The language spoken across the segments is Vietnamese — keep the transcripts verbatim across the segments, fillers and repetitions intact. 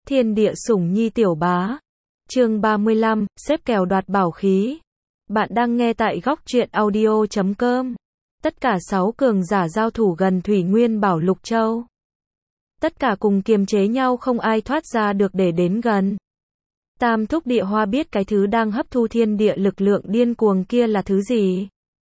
Thiên địa sủng nhi tiểu bá. Chương ba mươi lăm, xếp kèo đoạt bảo khí. Bạn đang nghe tại góc truyện audio chấm com. Tất cả sáu cường giả giao thủ gần Thủy Nguyên Bảo Lục Châu. Tất cả cùng kiềm chế nhau, không ai thoát ra được để đến gần. Tam thúc địa hoa biết cái thứ đang hấp thu thiên địa lực lượng điên cuồng kia là thứ gì.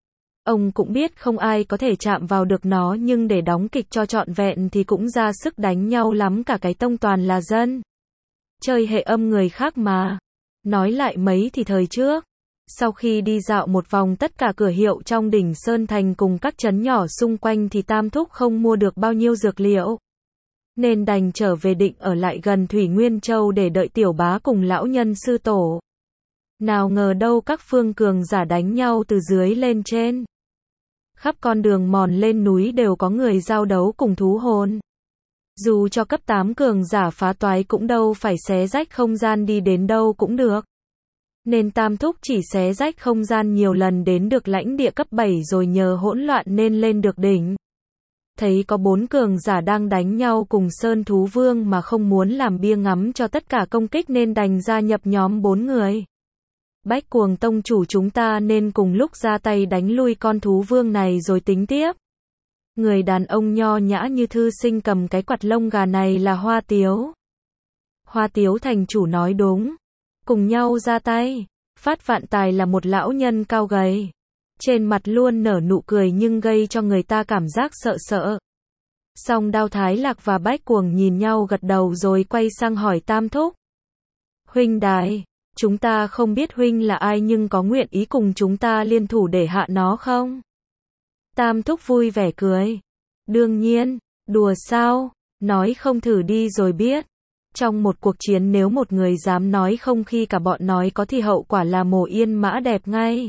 Ông cũng biết không ai có thể chạm vào được nó, nhưng để đóng kịch cho trọn vẹn thì cũng ra sức đánh nhau lắm, cả cái tông toàn là dân. Chơi hệ âm người khác mà. Nói lại mấy thì thời trước, sau khi đi dạo một vòng tất cả cửa hiệu trong đỉnh Sơn Thành cùng các trấn nhỏ xung quanh thì Tam thúc không mua được bao nhiêu dược liệu, nên đành trở về định ở lại gần Thủy Nguyên Châu để đợi tiểu bá cùng lão nhân sư tổ. Nào ngờ đâu các phương cường giả đánh nhau từ dưới lên trên. Khắp con đường mòn lên núi đều có người giao đấu cùng thú hồn. Dù cho cấp tám cường giả phá toái cũng đâu phải xé rách không gian đi đến đâu cũng được. Nên Tam thúc chỉ xé rách không gian nhiều lần đến được lãnh địa cấp bảy rồi nhờ hỗn loạn nên lên được đỉnh. Thấy có bốn cường giả đang đánh nhau cùng Sơn Thú Vương mà không muốn làm bia ngắm cho tất cả công kích nên đành gia nhập nhóm bốn người. Bách Cuồng tông chủ chúng ta nên cùng lúc ra tay đánh lui con thú vương này rồi tính tiếp. Người đàn ông nho nhã như thư sinh cầm cái quạt lông gà này là Hoa Tiếu. Hoa Tiếu thành chủ nói đúng. Cùng nhau ra tay. Phát Vạn Tài là một lão nhân cao gầy. Trên mặt luôn nở nụ cười nhưng gây cho người ta cảm giác sợ sợ. Song Đao Thái Lạc và Bách Cuồng nhìn nhau gật đầu rồi quay sang hỏi Tam thúc. Huynh đài, chúng ta không biết huynh là ai nhưng có nguyện ý cùng chúng ta liên thủ để hạ nó không? Tam thúc vui vẻ cười. Đương nhiên, đùa sao, nói không thử đi rồi biết. Trong một cuộc chiến nếu một người dám nói không khi cả bọn nói có thì hậu quả là mổ yên mã đẹp ngay.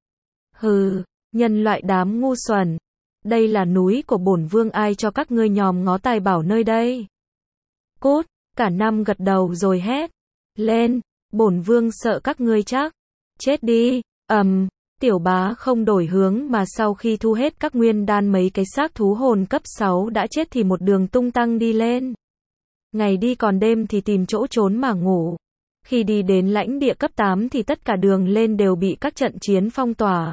Hừ, nhân loại đám ngu xuẩn. Đây là núi của bổn vương, ai cho các ngươi nhòm ngó tài bảo nơi đây? Cút, cả năm gật đầu rồi hét. Lên, bổn vương sợ các ngươi chắc. Chết đi, ầm. Um, Tiểu bá không đổi hướng mà sau khi thu hết các nguyên đan mấy cái xác thú hồn cấp sáu đã chết thì một đường tung tăng đi lên. Ngày đi còn đêm thì tìm chỗ trốn mà ngủ. Khi đi đến lãnh địa cấp tám thì tất cả đường lên đều bị các trận chiến phong tỏa.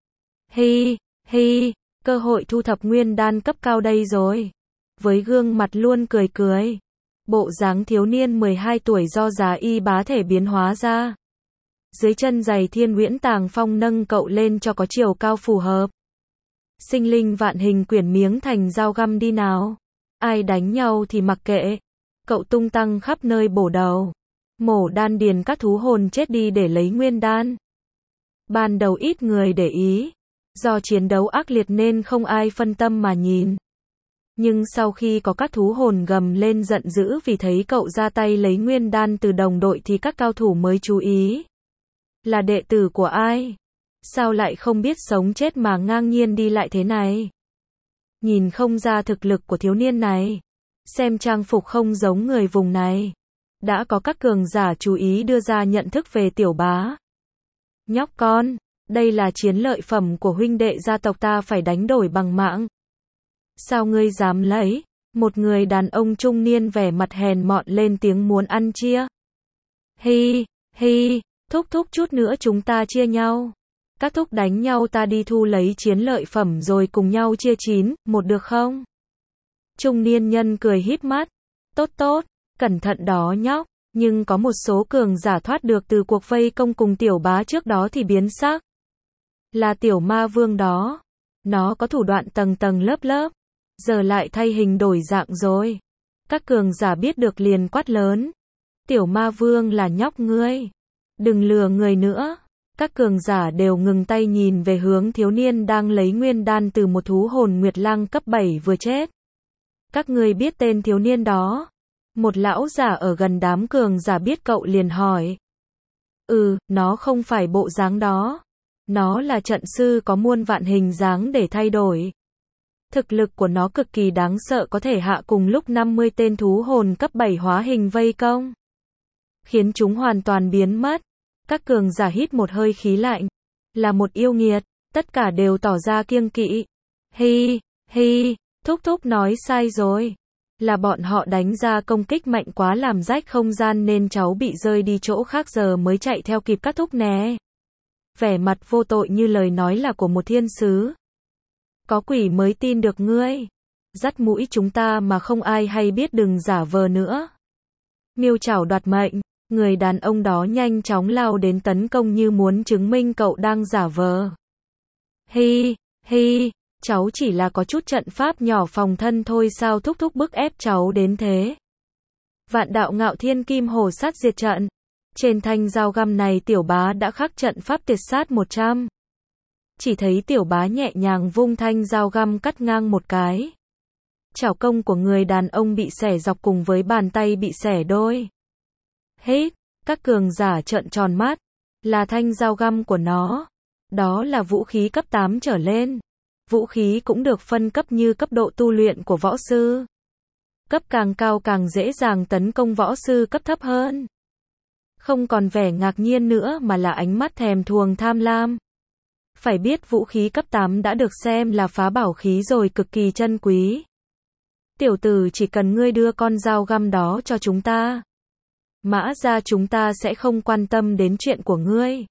Hi, hi, cơ hội thu thập nguyên đan cấp cao đây rồi. Với gương mặt luôn cười cười. Bộ dáng thiếu niên mười hai tuổi do Giá Y bá thể biến hóa ra. Dưới chân giày Thiên Uyễn Tàng Phong nâng cậu lên cho có chiều cao phù hợp. Sinh linh vạn hình quyển miếng thành dao găm đi nào. Ai đánh nhau thì mặc kệ. Cậu tung tăng khắp nơi bổ đầu. Mổ đan điền các thú hồn chết đi để lấy nguyên đan. Ban đầu ít người để ý. Do chiến đấu ác liệt nên không ai phân tâm mà nhìn. Nhưng sau khi có các thú hồn gầm lên giận dữ vì thấy cậu ra tay lấy nguyên đan từ đồng đội thì các cao thủ mới chú ý. Là đệ tử của ai? Sao lại không biết sống chết mà ngang nhiên đi lại thế này? Nhìn không ra thực lực của thiếu niên này. Xem trang phục không giống người vùng này. Đã có các cường giả chú ý đưa ra nhận thức về tiểu bá. Nhóc con, đây là chiến lợi phẩm của huynh đệ gia tộc ta, phải đánh đổi bằng mạng. Sao ngươi dám lấy? Một người đàn ông trung niên vẻ mặt hèn mọn lên tiếng muốn ăn chia. Hi, hi. Thúc thúc chút nữa chúng ta chia nhau. Các thúc đánh nhau ta đi thu lấy chiến lợi phẩm rồi cùng nhau chia chín, một được không? Trung niên nhân cười híp mắt. Tốt tốt, cẩn thận đó nhóc. Nhưng có một số cường giả thoát được từ cuộc vây công cùng tiểu bá trước đó thì biến sắc. Là tiểu ma vương đó. Nó có thủ đoạn tầng tầng lớp lớp. Giờ lại thay hình đổi dạng rồi. Các cường giả biết được liền quát lớn. Tiểu ma vương là nhóc ngươi. Đừng lừa người nữa. Các cường giả đều ngừng tay nhìn về hướng thiếu niên đang lấy nguyên đan từ một thú hồn Nguyệt Lang cấp bảy vừa chết. Các ngươi biết tên thiếu niên đó? Một lão giả ở gần đám cường giả biết cậu liền hỏi. Ừ, nó không phải bộ dáng đó. Nó là trận sư có muôn vạn hình dáng để thay đổi. Thực lực của nó cực kỳ đáng sợ, có thể hạ cùng lúc năm mươi tên thú hồn cấp bảy hóa hình vây công. Khiến chúng hoàn toàn biến mất. Các cường giả hít một hơi khí lạnh. Là một yêu nghiệt. Tất cả đều tỏ ra kiêng kỵ. Hi, hi, thúc thúc nói sai rồi. Là bọn họ đánh ra công kích mạnh quá làm rách không gian nên cháu bị rơi đi chỗ khác giờ mới chạy theo kịp các thúc nè. Vẻ mặt vô tội như lời nói là của một thiên sứ. Có quỷ mới tin được ngươi. Dắt mũi chúng ta mà không ai hay biết đừng giả vờ nữa. Miêu chảo đoạt mệnh. Người đàn ông đó nhanh chóng lao đến tấn công như muốn chứng minh cậu đang giả vờ. Hi, hi, cháu chỉ là có chút trận pháp nhỏ phòng thân thôi sao thúc thúc bức ép cháu đến thế. Vạn đạo ngạo thiên kim hồ sát diệt trận. Trên thanh dao găm này tiểu bá đã khắc trận pháp tiệt sát một trăm. Chỉ thấy tiểu bá nhẹ nhàng vung thanh dao găm cắt ngang một cái. Chảo công của người đàn ông bị xẻ dọc cùng với bàn tay bị xẻ đôi. Hết, các cường giả trợn tròn mắt. Là thanh dao găm của nó. Đó là vũ khí cấp tám trở lên. Vũ khí cũng được phân cấp như cấp độ tu luyện của võ sư. Cấp càng cao càng dễ dàng tấn công võ sư cấp thấp hơn. Không còn vẻ ngạc nhiên nữa mà là ánh mắt thèm thuồng tham lam. Phải biết vũ khí cấp tám đã được xem là phá bảo khí rồi cực kỳ chân quý. Tiểu tử chỉ cần ngươi đưa con dao găm đó cho chúng ta. Mã ra chúng ta sẽ không quan tâm đến chuyện của ngươi.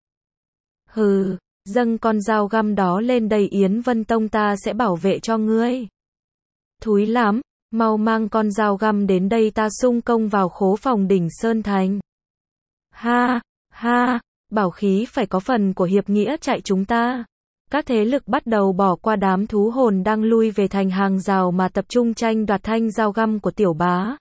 Hừ, dâng con dao găm đó lên đây Yến Vân Tông ta sẽ bảo vệ cho ngươi. Thúi lắm, mau mang con dao găm đến đây ta xung công vào khố phòng đỉnh Sơn Thành. Ha, ha, bảo khí phải có phần của hiệp nghĩa chạy chúng ta. Các thế lực bắt đầu bỏ qua đám thú hồn đang lui về thành hàng rào mà tập trung tranh đoạt thanh dao găm của tiểu bá.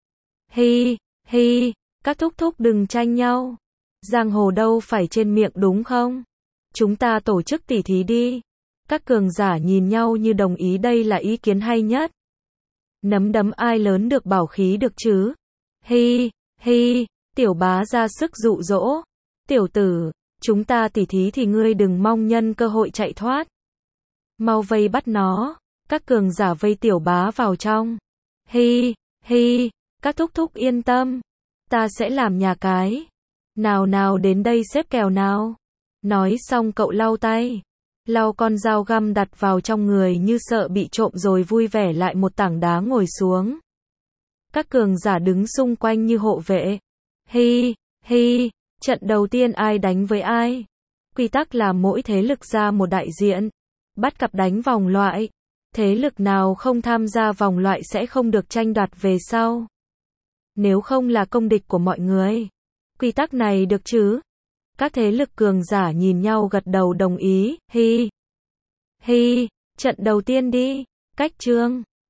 Hi, hi, các thúc thúc đừng tranh nhau. Giang hồ đâu phải trên miệng đúng không? Chúng ta tổ chức tỉ thí đi. Các cường giả nhìn nhau như đồng ý đây là ý kiến hay nhất. Nắm đấm ai lớn được bảo khí được chứ? Hi, hi, tiểu bá ra sức dụ dỗ. Tiểu tử, chúng ta tỉ thí thì ngươi đừng mong nhân cơ hội chạy thoát. Mau vây bắt nó. Các cường giả vây tiểu bá vào trong. Hi, hi, các thúc thúc yên tâm. Ta sẽ làm nhà cái. Nào nào đến đây xếp kèo nào. Nói xong cậu lau tay. Lau con dao găm đặt vào trong người như sợ bị trộm rồi vui vẻ lại một tảng đá ngồi xuống. Các cường giả đứng xung quanh như hộ vệ. Hi, hi, trận đầu tiên ai đánh với ai? Quy tắc là mỗi thế lực ra một đại diện. Bắt cặp đánh vòng loại. Thế lực nào không tham gia vòng loại sẽ không được tranh đoạt về sau. Nếu không là công địch của mọi người. Quy tắc này được chứ? Các thế lực cường giả nhìn nhau gật đầu đồng ý. Hi, hi, trận đầu tiên đi. Cách chương